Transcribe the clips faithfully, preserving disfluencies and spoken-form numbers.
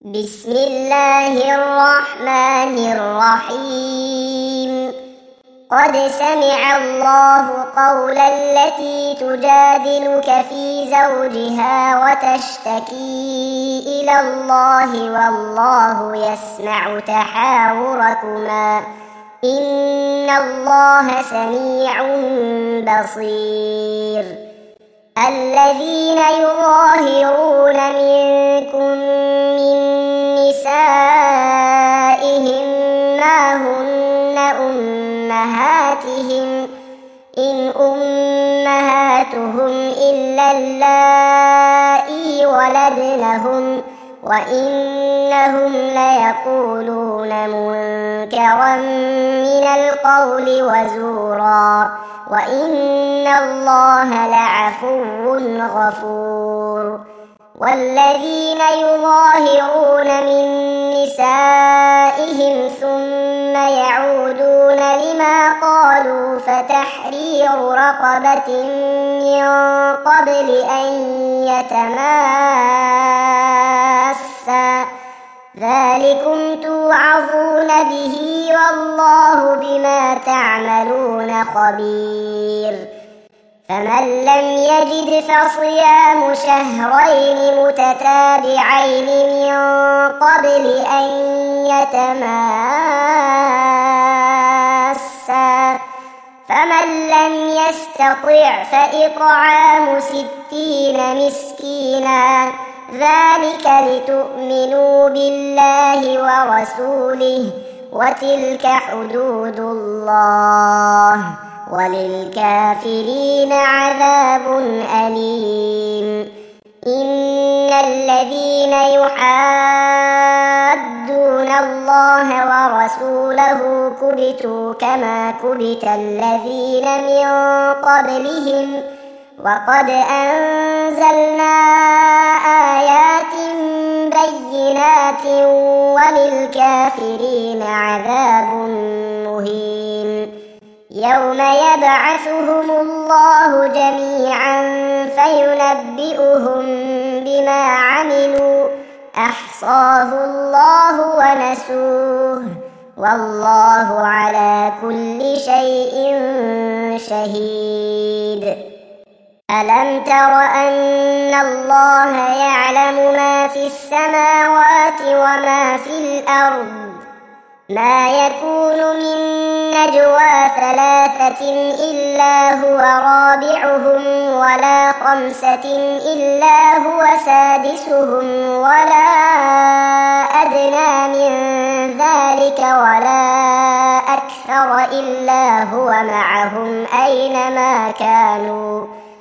بسم الله الرحمن الرحيم. قد سمع الله قول التي تجادلك في زوجها وتشتكي إلى الله والله يسمع تحاوركما إن الله سميع بصير. الذين يظاهرون منكم من نسائهم ما هن أمهاتهم إن أمهاتهم إلا اللائي ولدنهم وإنهم ليقولون منكرا من القول وزورا وإن الله لعفو غفور. والذين يظاهرون من نسائهم ثم يعودون لما قالوا فتحرير رقبة من قبل أن يتماسا ذلكم توعظون به والله بما تعملون خبير. فمن لم يجد فصيام شهرين متتابعين من قبل أن يتماسا فمن لم يستطع فإطعام ستين مسكينا ذلك لتؤمنوا بالله ورسوله وتلك حدود الله وللكافرين عذاب أليم. إن الذين يحادون الله ورسوله كبتوا كما كبت الذين من قبلهم وقد أنزلنا آيات بينات وللكافرين عذاب مهين. يوم يبعثهم الله جميعا فينبئهم بما عملوا أحصاه الله ونسوه والله على كل شيء شهيد. ألم تر أن الله يعلم ما في السماوات وما في الأرض ما يكون من نجوى ثلاثة إلا هو رابعهم ولا خمسة إلا هو سادسهم ولا أدنى من ذلك ولا أكثر إلا هو معهم أينما كانوا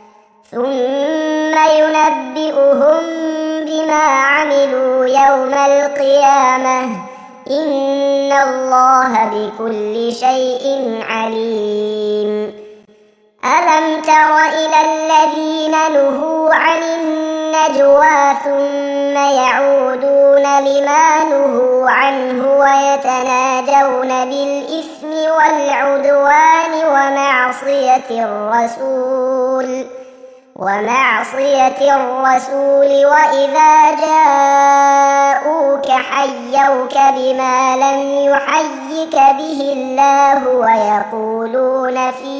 ثم ينبئهم بما عملوا يوم القيامة إن الله بكل شيء عليم. ألم تر إلى الذين نهوا عن النجوى ثم يعودون لما نهوا عنه ويتناجون بالإثم والعدوان ومعصية الرسول ومعصية الرسول وإذا جاءوك حيوك بما لم يحيك به الله ويقولون في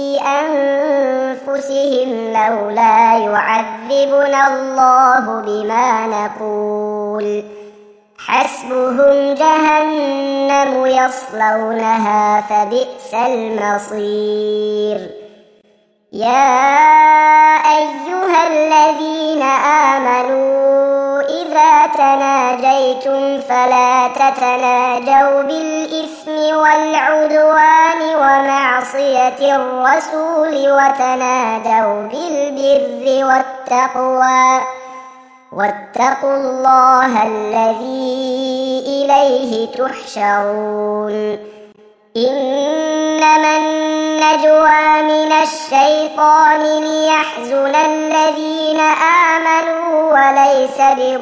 أنفسهم لولا يعذبنا الله بما نقول حسبهم جهنم يصلونها فبئس المصير. يا أيها الذين آمنوا إذا تناجيتم فلا تتناجوا بالإثم والعدوان ومعصية الرسول وتناجوا بالبر والتقوى واتقوا الله الذي إليه تحشرون. إنما النجوى من الشيطان ليحزن الذين آمنوا وليس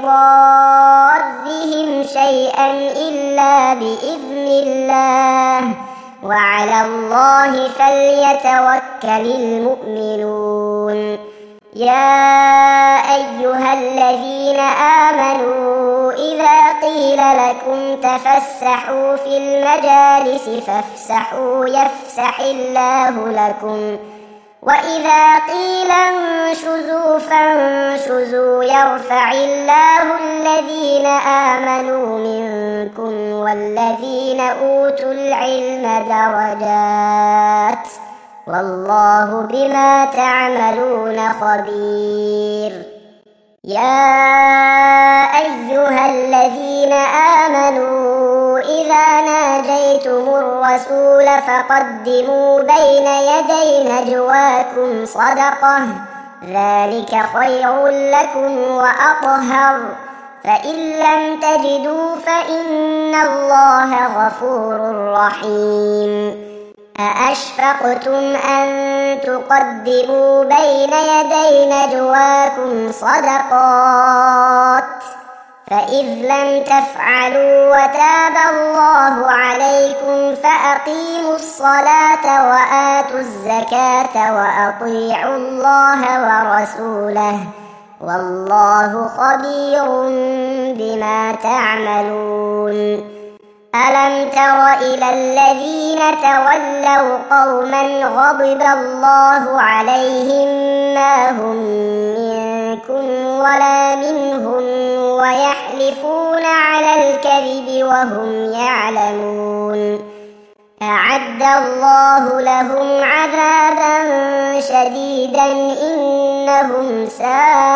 بضارهم شيئا إلا بإذن الله وعلى الله فليتوكل المؤمنون. يا أيها الذين آمنوا إذا قيل لكم تفسحوا في المجالس فافسحوا يفسح الله لكم وإذا قيل انشزوا فانشزوا يرفع الله الذين آمنوا منكم والذين أوتوا العلم درجات والله بما تعملون خبير. يا أيها الذين آمنوا إذا ناجيتم الرسول فقدموا بين يدي نجواكم صدقة ذلك خير لكم وأطهر فإن لم تجدوا فإن الله غفور رحيم. أأشفقتم أن تقدموا بين يدي نجواكم صدقات فإذ لم تفعلوا وتاب الله عليكم فأقيموا الصلاة وآتوا الزكاة وأطيعوا الله ورسوله والله خبير بما تعملون. ألم تر إلى الذين تولوا قوما غضب الله عليهم ما هم منكم ولا منهم ويحلفون على الكذب وهم يعلمون أعد الله لهم عذابا شديدا إنهم ساء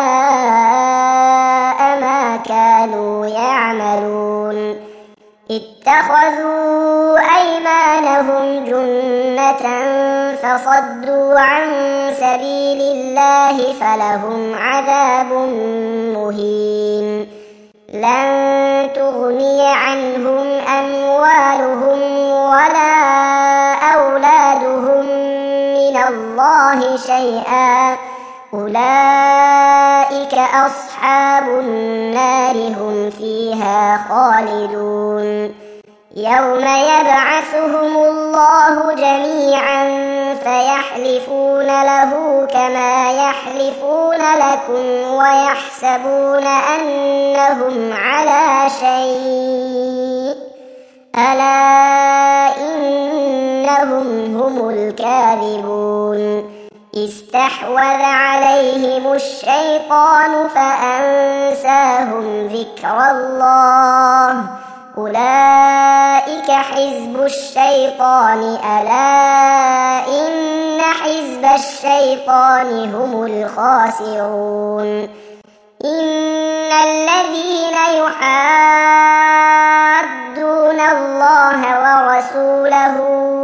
ما كانوا يعملون. اتخذوا أيمانهم جنة فصدوا عن سبيل الله فلهم عذاب مهين. لن تغني عنهم أموالهم ولا أولادهم من الله شيئا أولئك أصحاب النار هم فيها خالدون. يوم يبعثهم الله جميعا فيحلفون له كما يحلفون لكم ويحسبون أنهم على شيء ألا إنهم هم الكاذبون. استحوذ عليهم الشيطان فأنساهم ذكر الله أولئك حزب الشيطان ألا إن حزب الشيطان هم الخاسرون. إن الذين يحادون الله ورسوله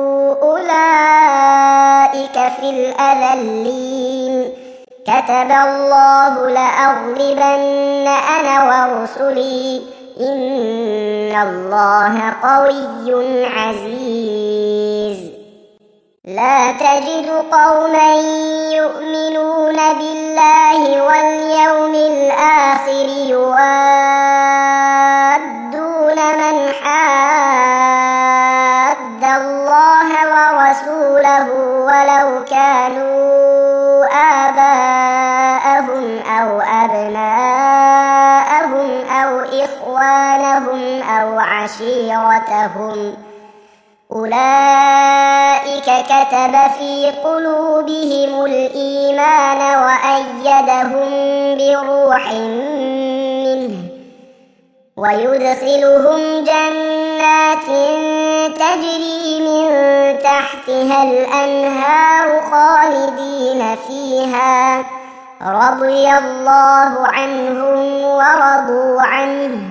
أولئك في الأذلين. كتب الله لأغلبن أنا ورسلي إن الله قوي عزيز. لا تجد قوما يؤمنون بالله واليوم الآخر يوادون من حاد الله ورسوله ولو كانوا آباءهم أو أبناءهم أو إخوانهم أو عشيرتهم أولئك كتب في قلوبهم الإيمان وأيدهم بروح منه ويدخلهم جنات تجري من تحتها الأنهار خالدين فيها رضي الله عنهم ورضوا عنه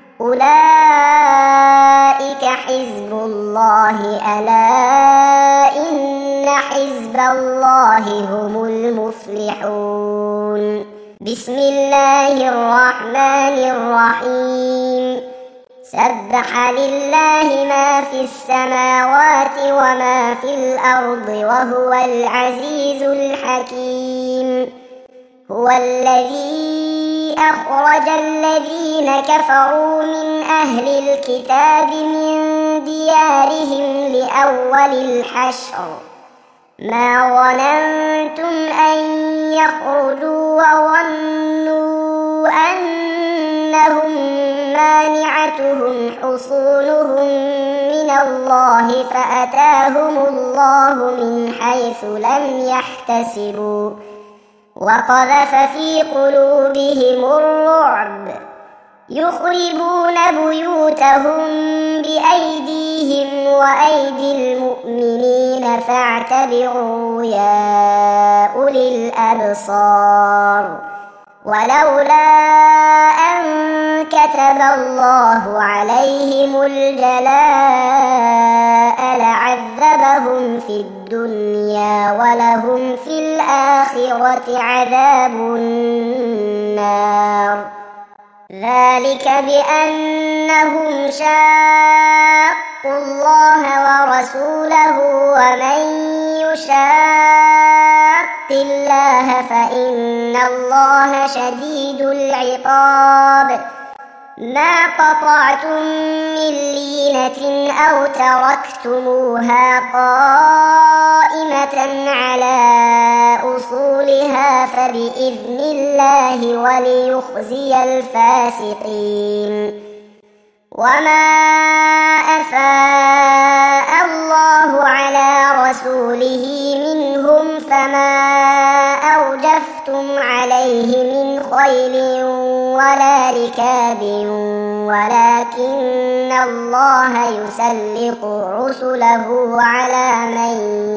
أولئك حزب الله ألا إن حزب الله هم المفلحون. بسم الله الرحمن الرحيم. سبح لله ما في السماوات وما في الأرض وهو العزيز الحكيم. هو الذي أخرج الذين كفروا من أهل الكتاب من ديارهم لأول الحشر ما ظننتم أن يخرجوا وظنوا أنهم مانعتهم حصونهم من الله فأتاهم الله من حيث لم يحتسبوا وقذف في قلوبهم الرعب يخربون بيوتهم بأيديهم وأيدي المؤمنين فاعتبروا يا أولي الأبصار ولولا أن كتب الله عليهم الجلاء لعذبهم في الدنيا ولهم في الآخرة عذاب النار ذلك بأنهم شاقوا الله ورسوله ومن يشاق الله فإن الله شديد العقاب ما قطعتم من لينة أو تركتموها قائمة على أصولها فبإذن الله وليخزي الفاسقين وما أفاء الله على رسوله منهم فما أوجفتم عليه من خيل ولا ركاب ولكن الله يسلط رسله على من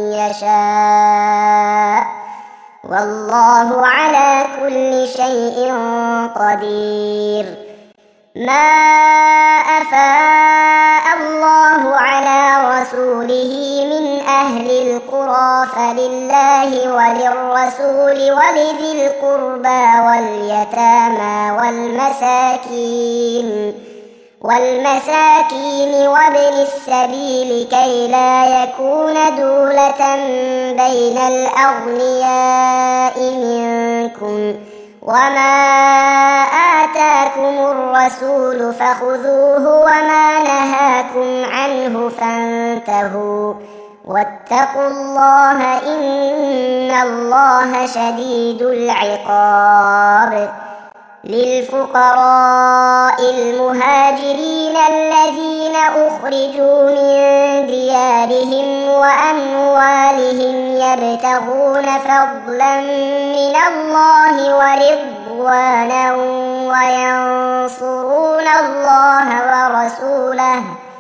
يشاء والله على كل شيء قدير ما أفاء الله على رسوله من أهل القرى فلله وللرسول ولذي القربى واليتامى والمساكين والمساكين وابن السبيل كي لا يكون دولة بين الأغنياء منكم وما آتاكم الرسول فخذوه وما نهاكم عنه فانتهوا واتقوا الله إن الله شديد العقاب للفقراء المهاجرين الذين أخرجوا من ديارهم وأموالهم يبتغون فضلا من الله ورضوانا وينصرون الله ورسوله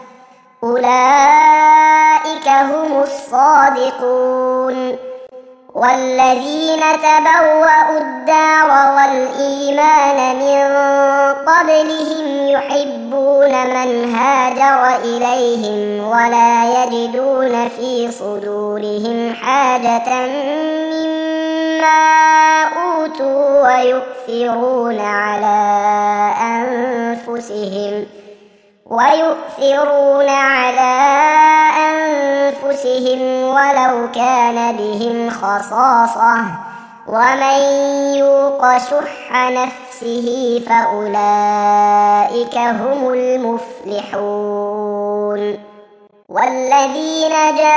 أولئك هم الصادقون والذين تبوأوا الدار والإيمان من قبلهم يحبون من هاجر إليهم ولا يجدون في صدورهم حاجة مما أوتوا ويؤثرون على أنفسهم ويؤثرون على أنفسهم ولو كان بهم خصاصة ومن يوق شح نفسه فأولئك هم المفلحون والذين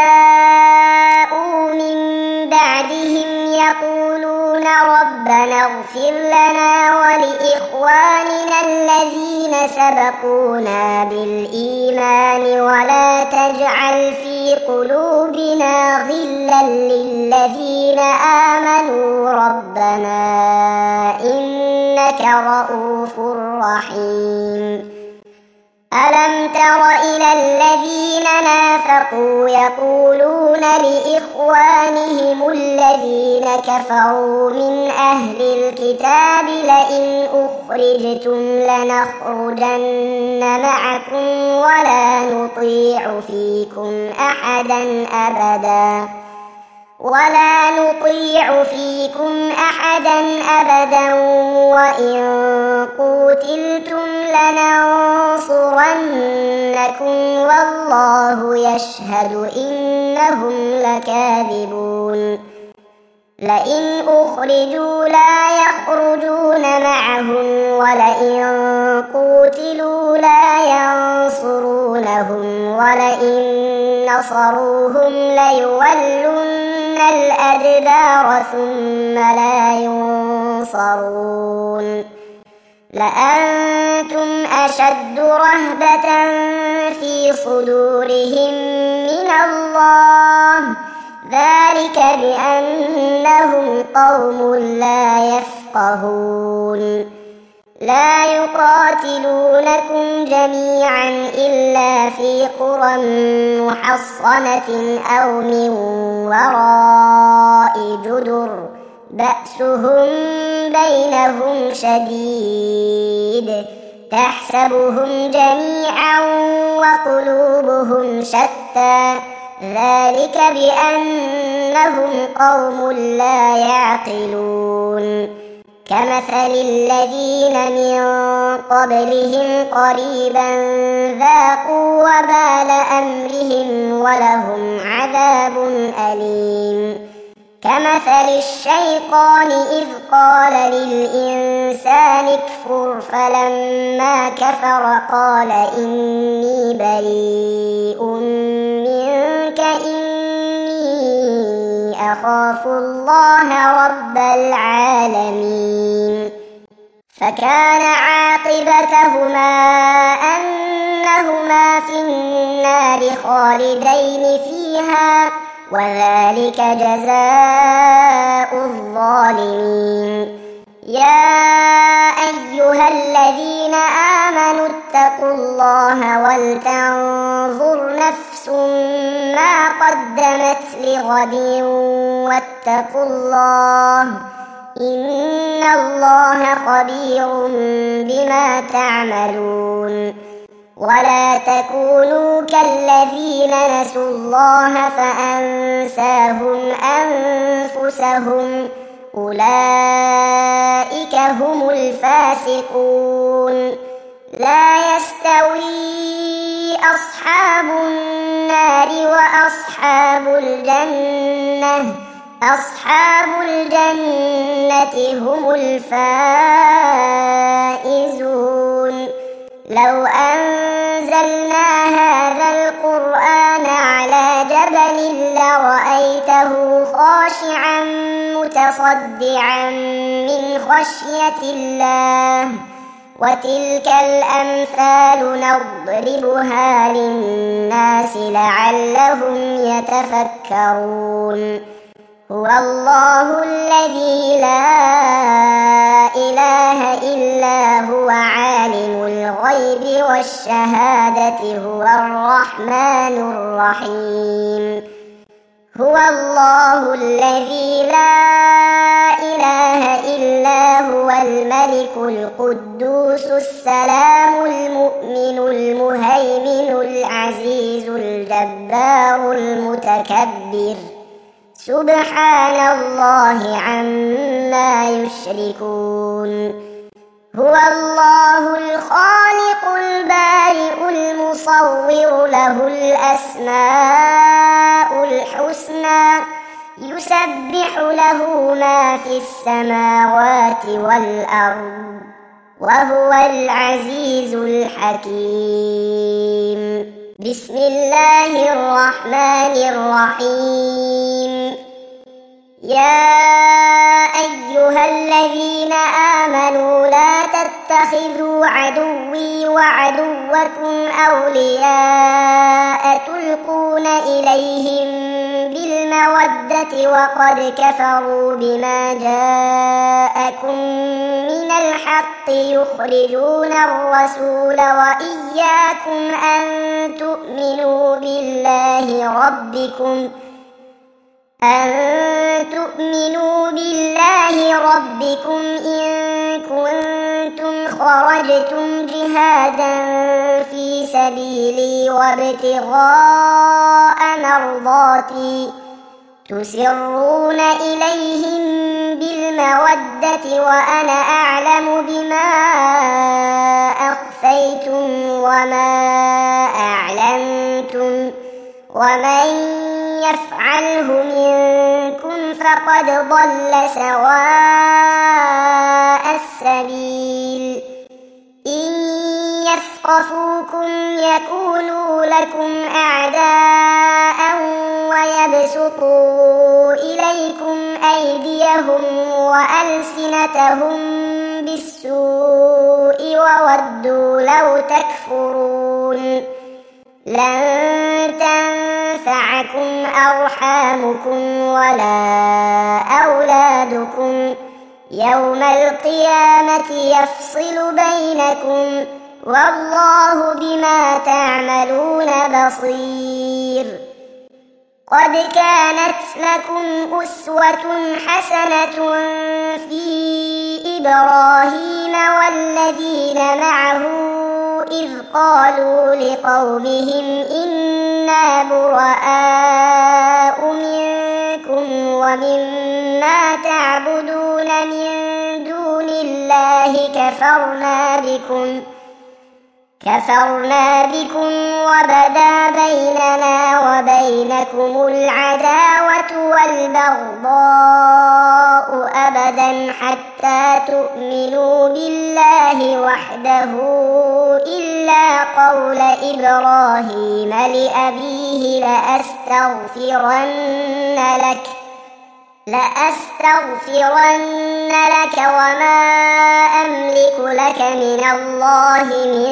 جاءوا من بعدهم يقولون ربنا اغفر لنا ولإخواننا الذين سبقونا بالإيمان ولا تجعل في قلوبنا غلا للذين آمنوا ربنا إنك رؤوف رحيم ألم تر إلى الذين نافقوا يقولون لإخوانهم الذين كفروا من أهل الكتاب لئن أخرجتم لنخرجن معكم ولا نطيع فيكم أحدا أبدا ولا نطيع فيكم أحدا أبدا وإن قوتلتم لننصرنكم والله يشهد إنهم لكاذبون لئن أخرجوا لا يخرجون معهم ولئن قوتلوا لا ينصرونهم ولئن نصروهم ليولن الأدبار ثم لا ينصرون لأنتم أشد رهبة في صدورهم من الله ذلك بأنهم قوم لا يفقهون لا يقاتلونكم جميعا إلا في قرى محصنة أو من وراء جدر بأسهم بينهم شديد تحسبهم جميعا وقلوبهم شتى ذلك بأنهم قوم لا يعقلون كمثل الذين من قبلهم قريبا ذاقوا وبال أمرهم ولهم عذاب أليم كمثل الشيطان إذ قال للإنسان اكفر فلما كفر قال إني بريء منك إني أخاف الله رب العالمين فكان عاقبتهما أنهما في النار خالدين فيها وذلك جزاء الظالمين يا أيها الذين آمنوا اتقوا الله ولتنظر نفس ما قدمت لغد واتقوا الله إن الله خبير بما تعملون ولا تكونوا كالذين نسوا الله فأنساهم أنفسهم أولئك هم الفاسقون لا يستوي أصحاب النار وأصحاب الجنة أصحاب الجنة هم الفائزون لو أنزلنا هذا القرآن على جبل لرأيته خاشعا متصدعا من خشية الله وتلك الأمثال نضربها للناس لعلهم يتفكرون هو الله الذي لا إله إلا هو عالم الغيب والشهادة هو الرحمن الرحيم هو الله الذي لا إله إلا هو الملك القدوس السلام المؤمن المهيمن العزيز الجبار المتكبر سبحان الله عما يشركون هو الله الخالق البارئ المصور له الأسماء الحسنى يسبح له ما في السماوات والأرض وهو العزيز الحكيم بسم الله الرحمن الرحيم يا أيها الذين آمنوا لا تتخذوا عدوي وعدوكم أولياء تلقون إليهم بالمودة وقد كفروا بما جاءكم من الحق يخرجون الرسول وإياكم أن تؤمنوا بالله ربكم أن تؤمنوا بالله ربكم إن كنتم خرجتم جهادا في سبيلي وابتغاء مرضاتي تسرون إليهم بالمودة وأنا أعلم بما أخفيتم وما أعلنتم ومن يفعله منكم فقد ضل سواء السبيل إن يثقفوكم يكونوا لكم أعداء ويبسطوا إليكم أيديهم وألسنتهم بالسوء وودوا لو تكفرون لن تنفعكم أرحامكم ولا أولادكم يوم القيامة يفصل بينكم والله بما تعملون بصير. قد كانت لكم أسوة حسنة في إبراهيم والذين معه إذ قالوا لقومهم إنا براء منكم ومما تعبدون من دون الله كفرنا بكم كفرنا بكم وبدا بيننا وبينكم العداوة والبغضاء أبدا حتى تؤمنوا بالله وحده إلا قول إبراهيم لأبيه لأستغفرن لك لأستغفرن لك وما أملك لك من الله من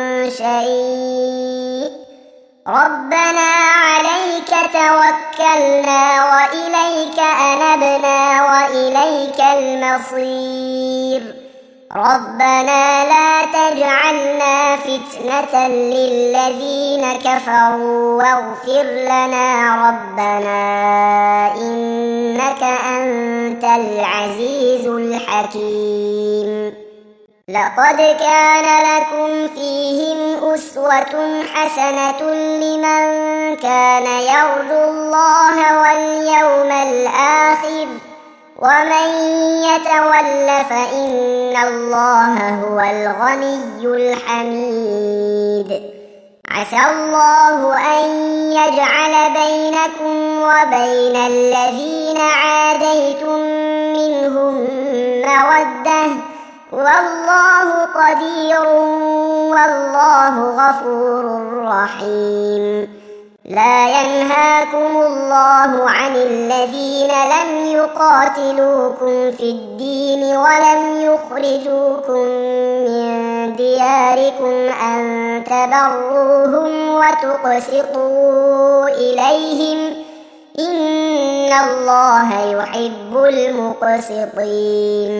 شيء ربنا عليك توكلنا وإليك أنبنا وإليك المصير ربنا لا تجعلنا فتنة للذين كفروا واغفر لنا ربنا إنك أنت العزيز الحكيم. لقد كان لكم فيهم أسوة حسنة لمن كان يرجو الله واليوم الآخر ومن يتول فإن الله هو الغني الحميد. عسى الله أن يجعل بينكم وبين الذين عاديتم منهم مودة والله قدير والله غفور رحيم. لا ينهاكم الله عن الذين لم يقاتلوكم في الدين ولم يخرجوكم من دياركم أن تبروهم وتقسطوا إليهم إن الله يحب المقسطين.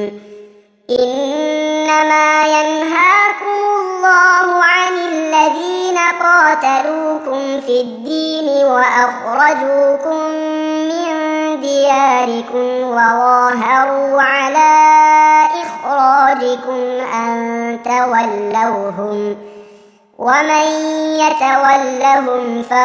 إنما ينهاكم الله عن الذين قاتلوكم في الدين وأخرجوكم من دياركم وظاهروا على إخراجكم أن تولوهم ومن يتولهم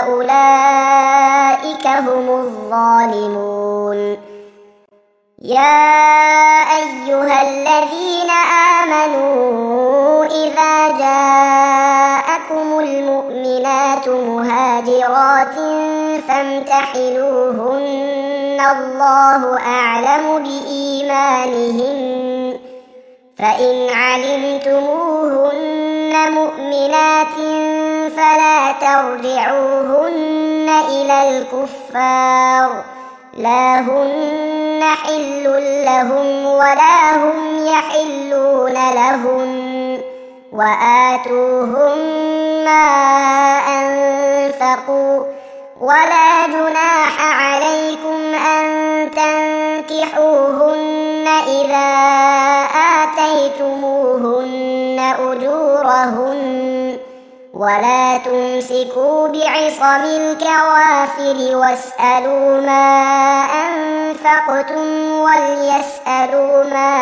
فأولئك هم الظالمون. يا أيها الذين آمنوا إذا جاءكم المؤمنات مهاجرات فامتحنوهن الله أعلم بإيمانهن فإن علمتموهن مؤمنات فلا ترجعوهن إلى الكفار لا هن حل لهم ولا هم يحلون لهن وآتوهم ما أنفقوا ولا جناح عليكم أن تنكحوهن إذا آتيتموهن أجورهن ولا تمسكوا بعصم الكوافر واسألوا ما أنفقتم وليسألوا ما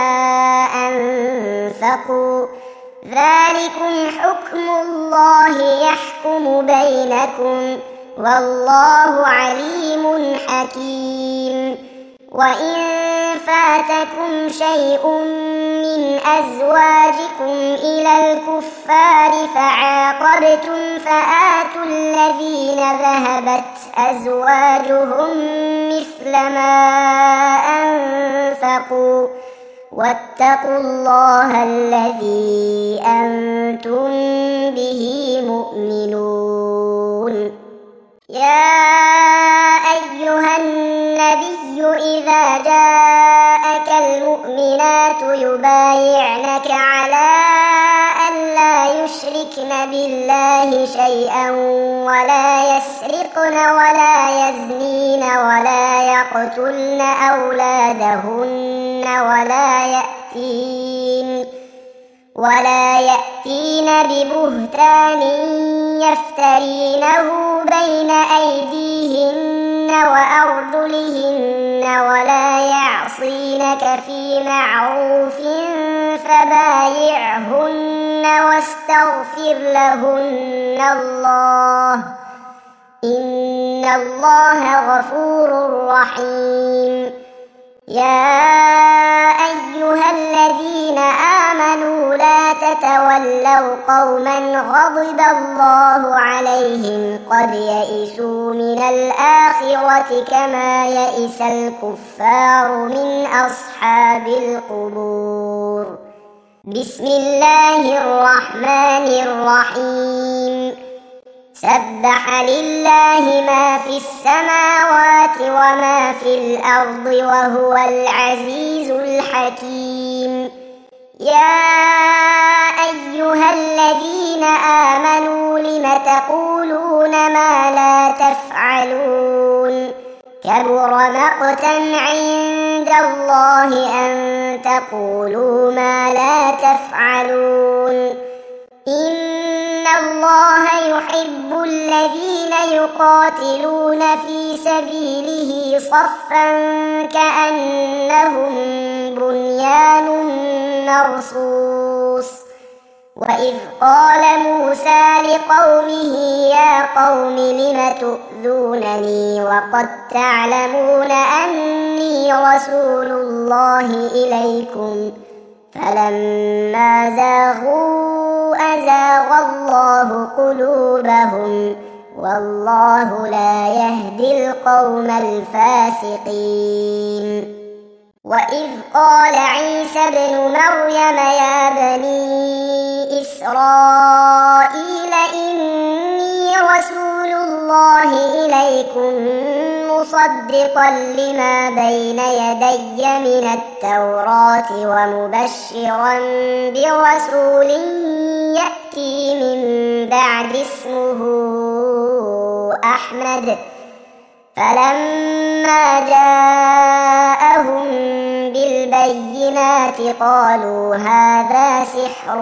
أنفقوا ذلكم حكم الله يحكم بينكم والله عليم حكيم. وإن فاتكم شيء من أزواجكم إلى الكفار فعاقبتم فآتوا الذين ذهبت أزواجهم مثل ما أنفقوا واتقوا الله الذي أنتم به مؤمنون. يا أيها النبي إذا جاءك المؤمنات يبايعنك على أن لا يشركن بالله شيئا ولا يسرقن ولا يزنين ولا يقتلن أولادهن ولا يأتين ولا يأتين ببهتان يفترينه بين أيديهن وأرجلهن ولا يعصينك في معروف فبايعهن واستغفر لهن الله إن الله غفور رحيم. يا أيها الذين آمنوا لا تتولوا قوما غضب الله عليهم قد يئسوا من الآخرة كما يئس الكفار من أصحاب القبور. بسم الله الرحمن الرحيم. سبح لله ما في السماوات وما في الأرض وهو العزيز الحكيم. يا أيها الذين آمنوا لم تقولون ما لا تفعلون كبر مقتا عند الله أن تقولوا ما لا تفعلون. إن الله يحب الذين يقاتلون في سبيله صفا كأنهم بنيان مرصوص. وإذ قال موسى لقومه يا قوم لم تؤذونني وقد تعلمون أني رسول الله إليكم فلما زاغوا أزاغ الله قلوبهم والله لا يهدي القوم الفاسقين. وإذ قال عيسى ابن مريم يا بني إسرائيل إني رسول الله إليكم مصدقا لما بين يدي من التوراة ومبشرا برسول يأتي من بعد اسمه أحمد. فلما جاءهم بالبينات قالوا هذا سحر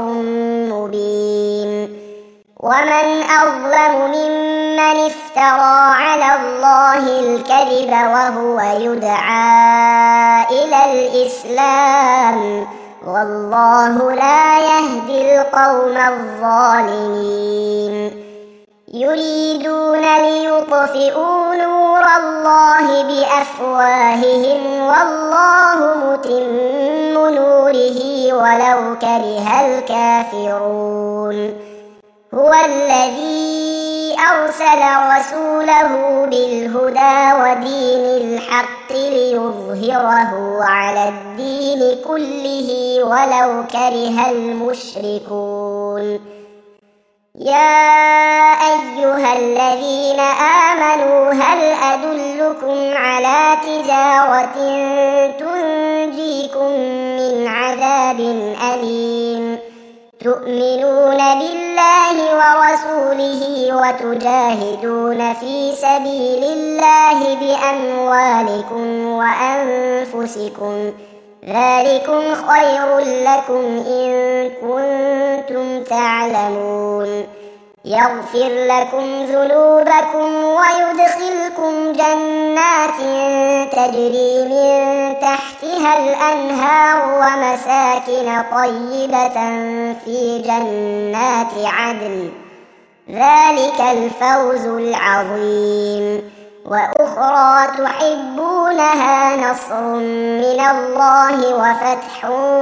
مبين. ومن أظلم ممن افترى على الله الكذب وهو يدعى إلى الإسلام والله لا يهدي القوم الظالمين. يريدون ليطفئوا نور الله بأفواههم والله متم نوره ولو كره الكافرون. هو الذي أرسل رسوله بالهدى ودين الحق ليظهره على الدين كله ولو كره المشركون. يا أيها الذين آمنوا هل أدلكم على تجارة تنجيكم من عذاب أليم تؤمنون بالله ورسوله وتجاهدون في سبيل الله بأموالكم وأنفسكم ذلكم خير لكم إن كنتم تعلمون. يغفر لكم ذنوبكم ويدخلكم جنات تجري من تحتها الأنهار ومساكن طيبة في جنات عدن ذلك الفوز العظيم. وأخرى تحبونها نصر من الله وفتح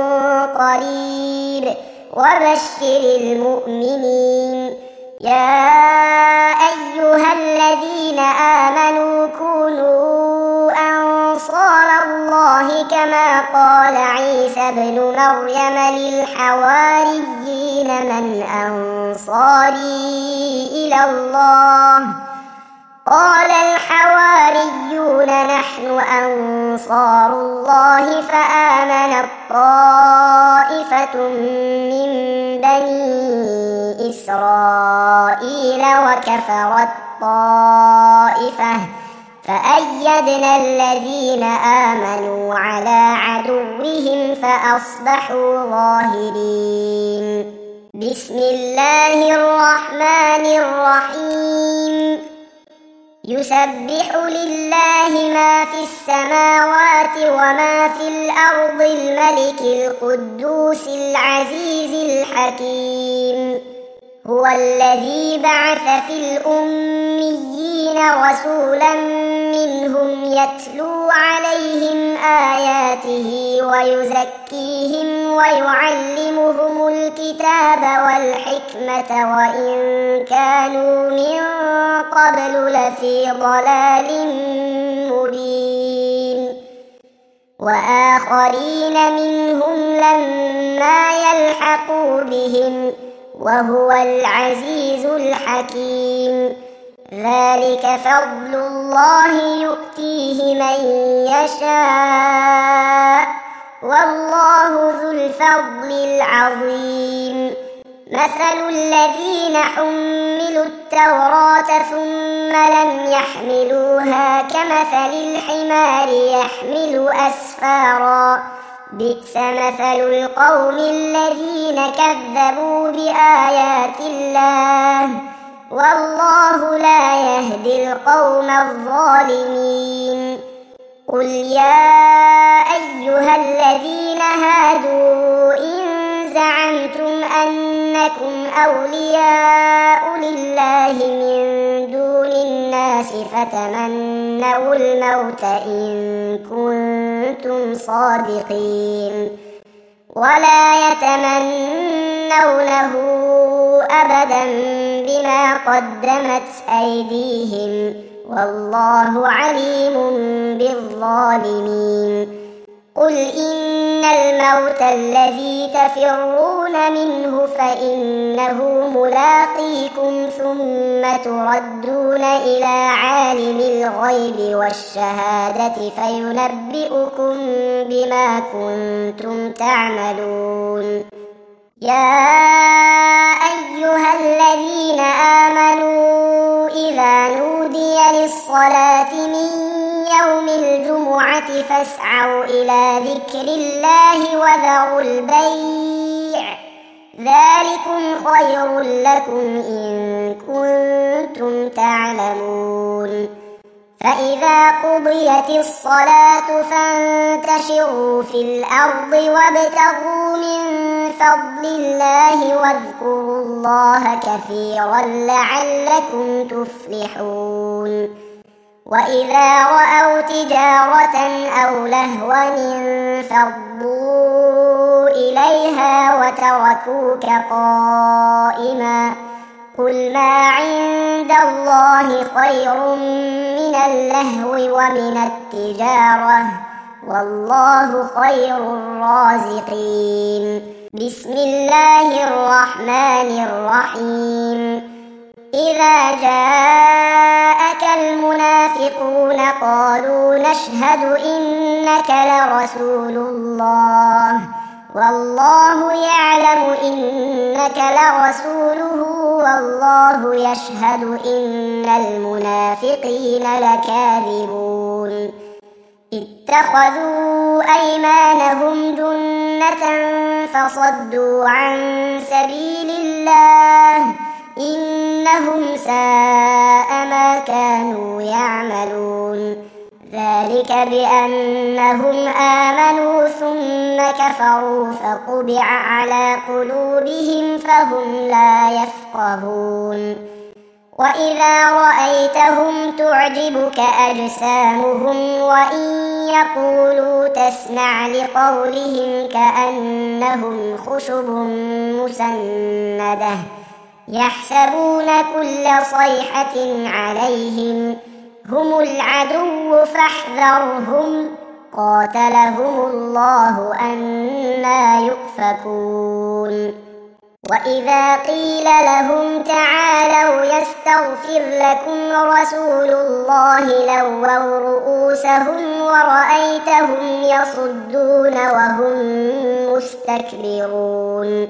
قريب وبشر المؤمنين. يا أيها الذين آمنوا كونوا أنصار الله كما قال عيسى ابن مريم للحواريين من أنصاري إلى الله قال الحواريون نحن أنصار الله فآمنت طائفة من بني إسرائيل وكفرت طائفة فأيدنا الذين آمنوا على عدوهم فأصبحوا ظاهرين. بسم الله الرحمن الرحيم. يسبح لله ما في السماوات وما في الأرض الملك القدوس العزيز الحكيم. هو الذي بعث في الأميين رسولا منهم يتلو عليهم آياته ويزكيهم ويعلمهم الكتاب والحكمة وإن كانوا من قبل لفي ضلال مبين. وآخرين منهم لما يلحقوا بهم وهو العزيز الحكيم. ذلك فضل الله يؤتيه من يشاء والله ذو الفضل العظيم. مثل الذين حملوا التوراة ثم لم يحملوها كمثل الحمار يحمل أسفارا بئس مثل القوم الذين كذبوا بآيات الله والله لا يهدي القوم الظالمين. قل يا أيها الذين هادوا إن زعمتم أنكم أولياء لله من دون الناس فتمنوا الموت إن كنتم صادقين ولا يتمنونه أبدا بما قدمت أيديهم والله عليم بالظالمين. قل إن الموت الذي تفرون منه فإنه ملاقيكم ثم تردون إلى عالم الغيب والشهادة فينبئكم بما كنتم تعملون. يا أيها الذين آمنوا إذا نودي للصلاة من يوم الجمعة فاسعوا إلى ذكر الله وذروا البيع ذلكم خير لكم إن كنتم تعلمون. فإذا قضيت الصلاة فانتشروا في الأرض وابتغوا من فضل الله واذكروا الله كثيرا لعلكم تفلحون. وإذا رأوا تجارة أو لهوا انفضوا إليها وتركوك قائما قل ما عند الله خير من اللهو ومن التجارة والله خير الرازقين. بسم الله الرحمن الرحيم. إذا جاءك المنافقون قالوا نشهد إنك لرسول الله والله يعلم إنك لرسوله والله يشهد إن المنافقين لكاذبون. اتخذوا أيمانهم جنة فصدوا عن سبيل الله إنهم ساء ما كانوا يعملون. ذلك بأنهم آمنوا ثم كفروا فطبع على قلوبهم فهم لا يفقهون. وإذا رأيتهم تعجبك أجسامهم وإن يقولوا تسمع لقولهم كأنهم خشب مسندة يحسبون كل صيحة عليهم هم العدو فاحذرهم قاتلهم الله أنى يؤفكون. وإذا قيل لهم تعالوا يستغفر لكم رسول الله لووا رؤوسهم ورأيتهم يصدون وهم مستكبرون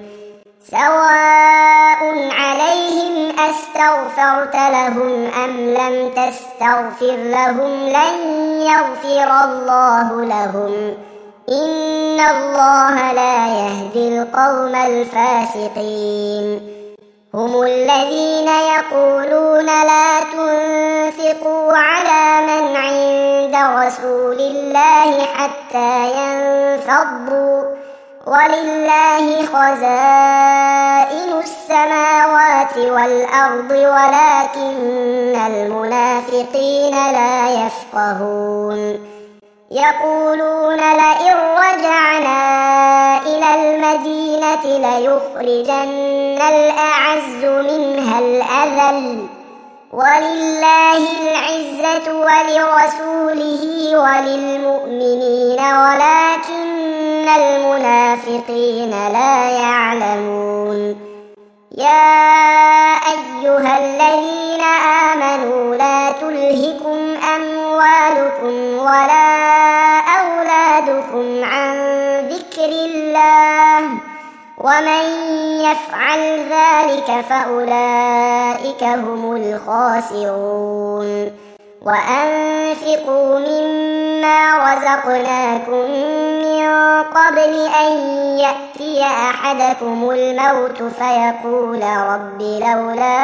سواء عليهم أستغفرت لهم أم لم تستغفر لهم لن يغفر الله لهم إن الله لا يهدي القوم الفاسقين هم الذين يقولون لا تنفقوا على من عند رسول الله حتى ينفضوا ولله خزائن السماوات والأرض ولكن المنافقين لا يفقهون يقولون لئن رجعنا إلى المدينة ليخرجن الأعز منها الأذل ولله العزة ولرسوله وللمؤمنين ولكن المنافقين لا يعلمون يا أيها الذين آمنوا لا تلهكم أموالكم ولا أولادكم عن ذكر الله ومن يفعل ذلك فأولئك هم الخاسرون وأنفقوا مما رزقناكم من قبل أن يأتي أحدكم الموت فيقول رب لولا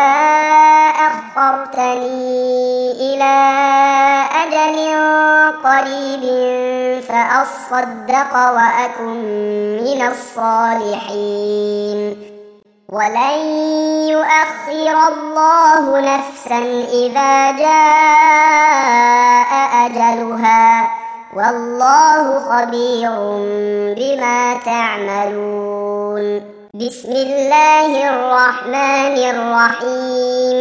أخرتني إلى أجل قريب فأصدق وأكن من الصالحين ولن يؤخر الله نفسا إذا جاء أجلها والله خبير بما تعملون بسم الله الرحمن الرحيم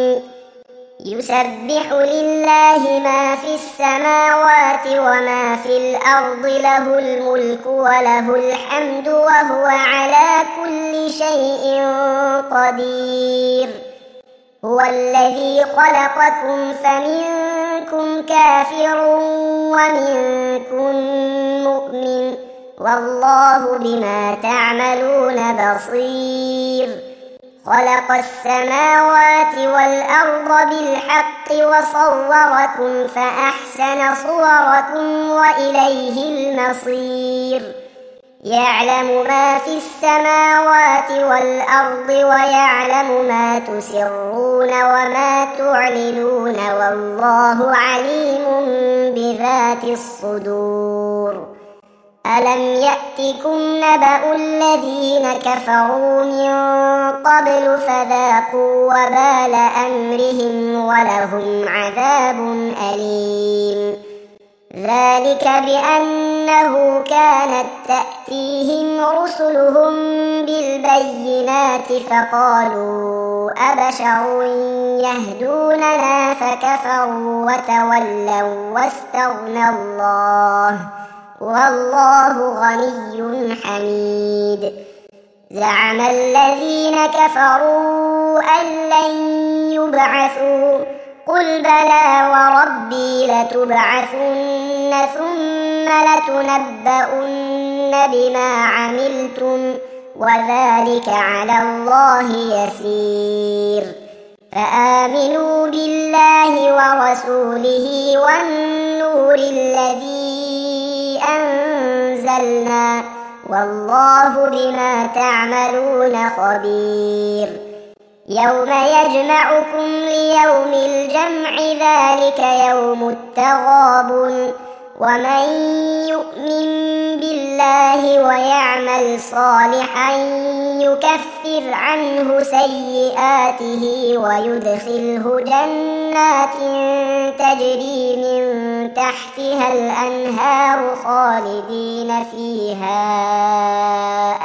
يسبح لله ما في السماوات وما في الأرض له الملك وله الحمد وهو على كل شيء قدير هو الذي خلقكم فمنكم كافر ومنكم مؤمن والله بما تعملون بصير خلق السماوات والأرض بالحق وصوركم فأحسن صوركم وإليه المصير يعلم ما في السماوات والأرض ويعلم ما تسرون وما تعلنون والله عليم بذات الصدور ألم يأتكم نبأ الذين كفروا من قبل فذاقوا وبال أمرهم ولهم عذاب أليم ذلك بأنه كانت تأتيهم رسلهم بالبينات فقالوا أبشر يهدوننا فكفروا وتولوا واستغنى الله والله غني حميد زعم الذين كفروا أن لن يبعثوا قل بلى وربي لتبعثن ثم لتنبؤن بما عملتم وذلك على الله يسير فآمنوا بالله ورسوله والنور الذي أنزلنا والله بما تعملون خبير يوم يجمعكم ليوم الجمع ذلك يوم التغابن ومن يؤمن بالله ويعمل صالحا يكفر عنه سيئاته ويدخله جنات تجري من تحتها الأنهار خالدين فيها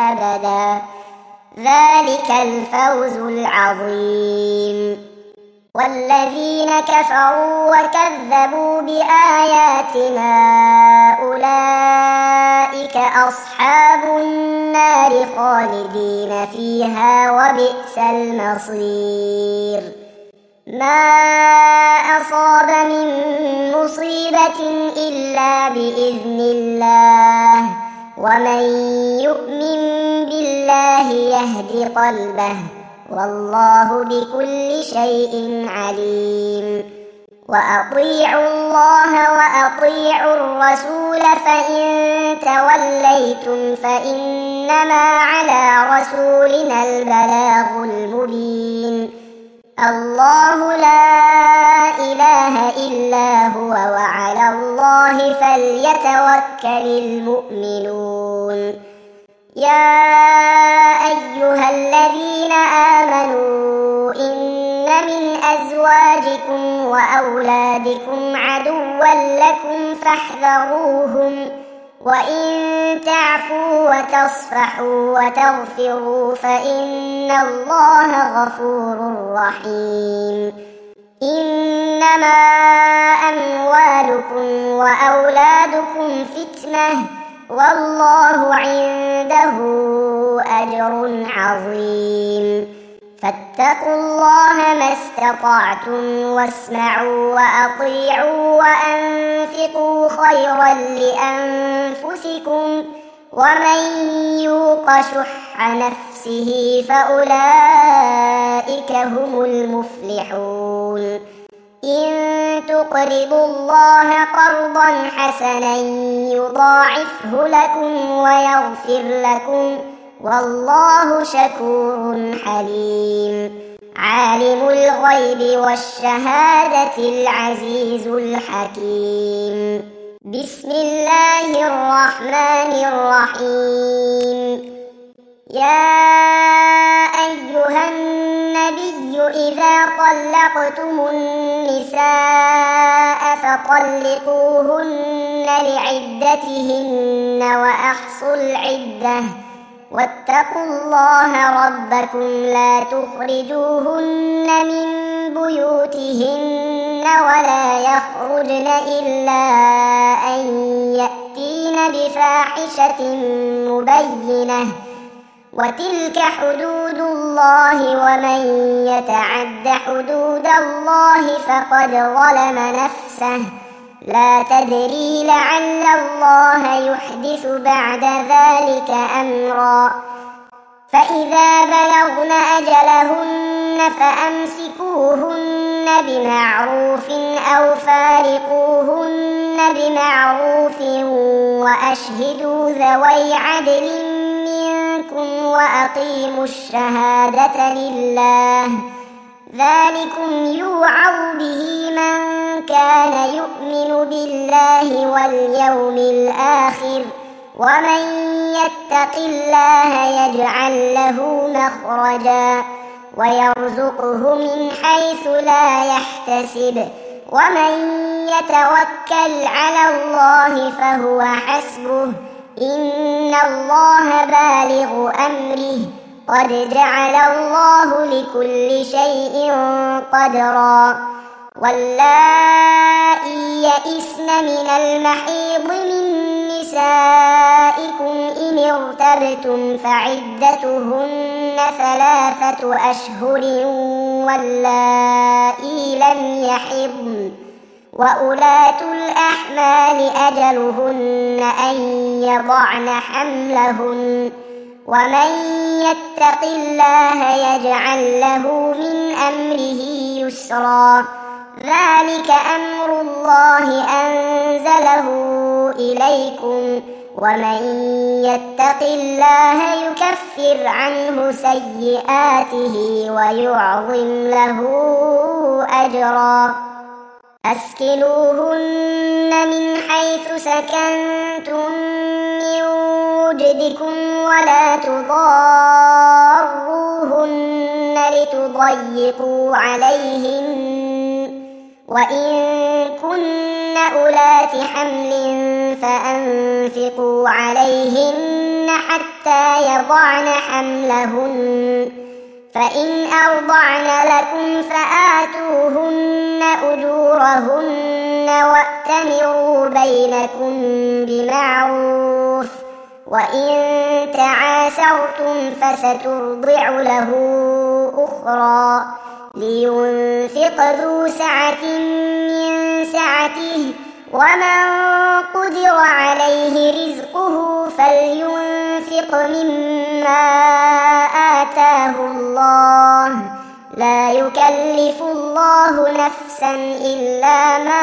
أبدا ذلك الفوز العظيم والذين كفروا وكذبوا بآياتنا أولئك أصحاب النار خالدين فيها وبئس المصير. ما أصاب من مصيبة إلا بإذن الله، ومن يؤمن بالله يهد قلبه، والله بكل شيء عليم. وأطيعوا الله وأطيعوا الرسول، فإن توليتم فإنما على رسولنا البلاغ المبين. الله لا إله إلا هو، وعلى الله فليتوكل المؤمنون. يا أيها الذين آمنوا إن من أزواجكم وأولادكم عدوا لكم فاحذروهم، وإن تعفوا وتصفحوا وتغفروا فإن الله غفور رحيم. إنما أموالكم وأولادكم فتنة، والله عنده أجر عظيم. فاتقوا الله ما استطعتم، واسمعوا وأطيعوا وأنفقوا خيرا لأنفسكم، ومن يوق شح نفسه فأولئك هم المفلحون. إن تقرضوا الله قرضا حسنا يضاعفه لكم ويغفر لكم، والله شكور حليم. عالم الغيب والشهادة العزيز الحكيم. بسم الله الرحمن الرحيم. يا أيها النبي إذا طلقتم النساء فطلقوهن لعدتهن وأحصوا العدة، واتقوا الله ربكم لا تخرجوهن من بيوتهن ولا يخرجن إلا أن يأتين بفاحشة مبينة، وتلك حدود الله، ومن يتعد حدود الله فقد ظلم نفسه. لا تدري لعل الله يحدث بعد ذلك أمرا. فإذا بلغن أجلهن فأمسكوهن بمعروف أو فارقوهن بمعروف، وأشهدوا ذوي عدل منكم وأقيموا الشهادة لله. ذلكم يوعظ به من كان يؤمن بالله واليوم الآخر، ومن يتق الله يجعل له مخرجا ويرزقه من حيث لا يحتسب، ومن يتوكل على الله فهو حسبه، إن الله بالغ أمره، قد جعل الله لكل شيء قدرا. واللائي يئسن من المحيض من نسائكم إن ارتبتم فعدتهن ثلاثة أشهر، واللائي لم يحضن، وأولاة الأحمال أجلهن أن يضعن حملهن، ومن يتق الله يجعل له من أمره يسرا. ذلك أمر الله أنزله إليكم، ومن يتق الله يكفر عنه سيئاته ويعظم له أجرا. أسكنوهن من حيث سكنتم من وجدكم ولا تضاروهن لتضيقوا عليهن، وإن كن أولات حمل فأنفقوا عليهن حتى يضعن حملهن، فإن أرضعن لكم فآتوهن أجورهن وأتمروا بينكم بمعروف، وإن تعاسرتم فسترضع له أخرى لينفق ذو سعة من سعته، ومن قدر عليه رزقه فلينفق مما آتاه الله، لا يكلف الله نفسا إلا ما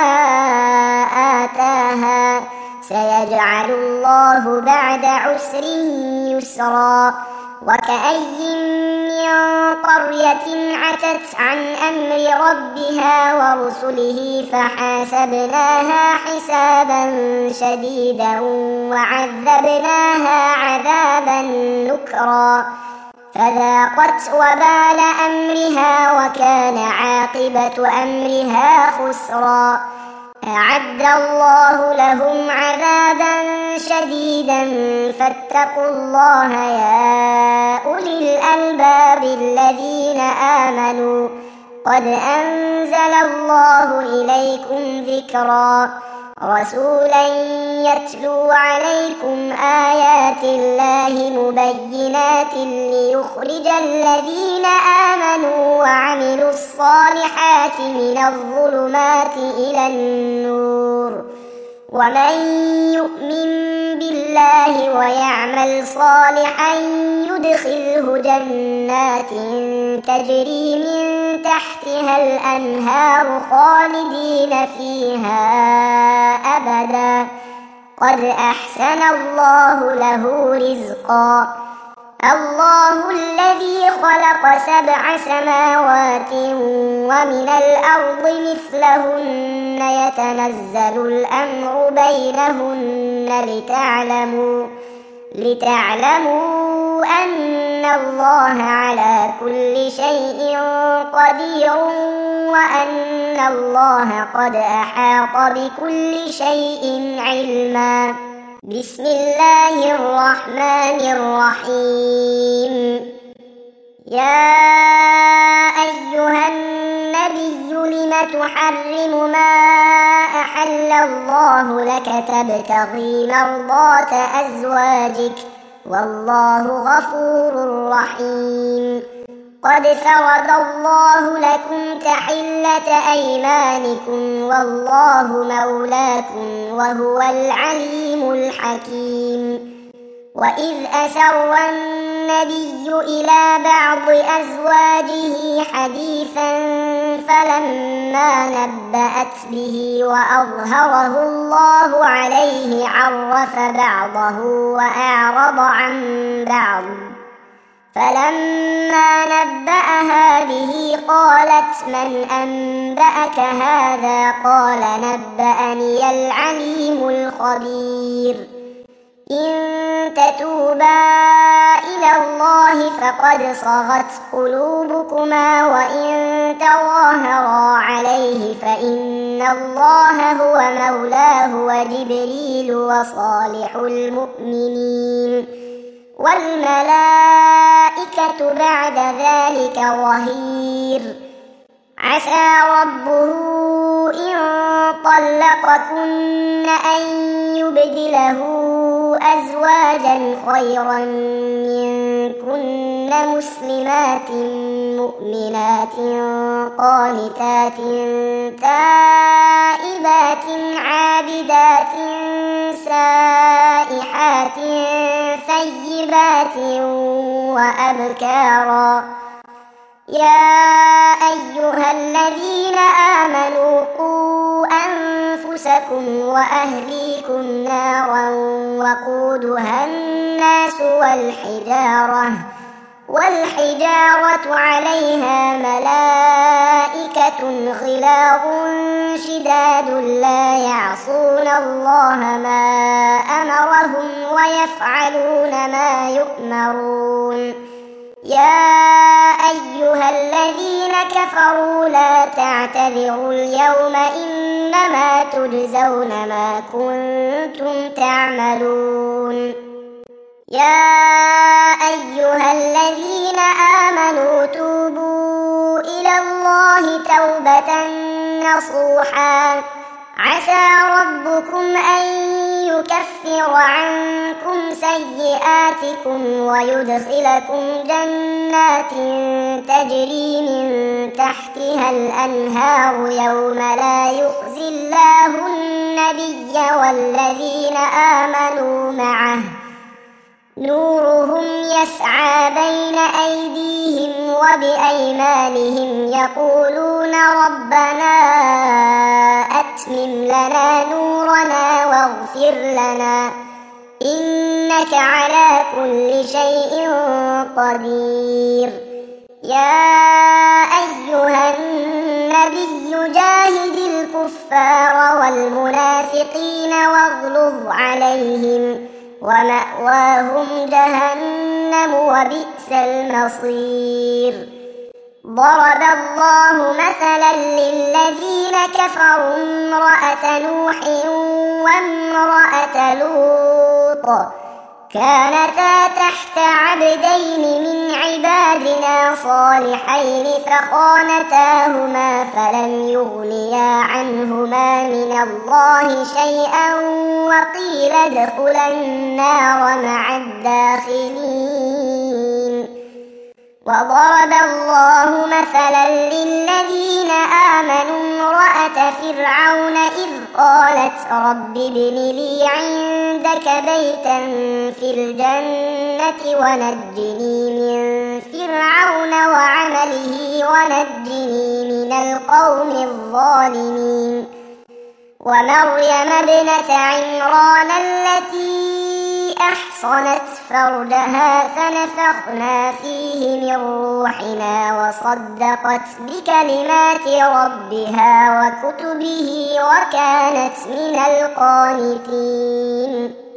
آتاها، سيجعل الله بعد عسر يسرا. وكأي من قرية عتت عن أمر ربها ورسله فحاسبناها حسابا شديدا وعذبناها عذابا نكرا، فذاقت وبال أمرها وكان عاقبة أمرها خسرا. أعد الله لهم عذابا شديدا فاتقوا الله يا أولي الألباب الذين آمنوا، قد أنزل الله إليكم ذكرا، رسولا يتلو عليكم آيات الله مبينات ليخرج الذين آمنوا وعملوا الصالحات من الظلمات إلى النور، ومن يؤمن بالله ويعمل صالحا يدخله جنات تجري من تحتها الأنهار خالدين فيها أبدا، قد أحسن الله له رزقا. الله الذي خلق سبع سماوات ومن الأرض مثلهن يتنزل الأمر بينهن لتعلموا لتعلموا أن الله على كل شيء قدير وأن الله قد أحاط بكل شيء علما. بسم الله الرحمن الرحيم. يا أيها النبي لم تحرم ما أحل الله لك تبتغي مرضات أزواجك والله غفور رحيم. قد فرض الله لكم تحلة أيمانكم والله مولاكم وهو العليم الحكيم. وإذ أسر النبي إلى بعض أزواجه حديثا فلما نبأت به وأظهره الله عليه عرف بعضه وأعرض عن بعض، فلما نبأها به قالت من أنبأك هذا؟ قال نبأني العليم الخبير. إن تتوبا إلى الله فقد صغت قلوبكما وإن تظاهرا عليه فإن الله هو مولاه وجبريل وصالح المؤمنين والملائكة بعد ذلك ظهير. عسى ربه إن طلقكن أن يبدله أزواجا خيرا منكن مسلمات مؤمنات قانتات تائبات عابدات سائحات ثيبات وأبكارا. يا أيها الذين آمنوا قوا أنفسكم وأهليكم نارا وقودها الناس والحجارة والحجارة عليها ملائكة غلاظ شداد لا يعصون الله ما أمرهم ويفعلون ما يؤمرون. يا أيها الذين كفروا لا تعتذروا اليوم إنما تجزون ما كنتم تعملون. يا أيها الذين آمنوا توبوا إلى الله توبة نصوحا عسى ربكم أن يكفر عنكم سيئاتكم ويدخلكم جنات تجري من تحتها الأنهار يوم لا يخزي الله النبي والذين آمنوا معه نورهم يسعى بين أيديهم وبأيمانهم يقولون ربنا أتمم لنا نورنا واغفر لنا إنك على كل شيء قدير. يا أيها النبي جاهد الكفار والمنافقين واغلظ عليهم ومأواهم جهنم وبئس المصير. ضرب الله مثلا للذين كفروا امرأة نوح وامرأة لوط كانتا تحت عبدين من عبادنا صالحين فخانتاهما فلم يغنيا عنهما من الله شيئا وقيل ادخلا النار مع الداخلين. وضرب الله مثلا للذين آمنوا امرأة فرعون إذ قالت رب ابن لي عندك بيتا في الجنة ونجني من فرعون وعمله ونجني من القوم الظالمين. ومريم ابنة عمران التي أحصنت فرجها فنفخنا فيه من روحنا وصدقت بكلمات ربها وكتبه وكانت من القانتين.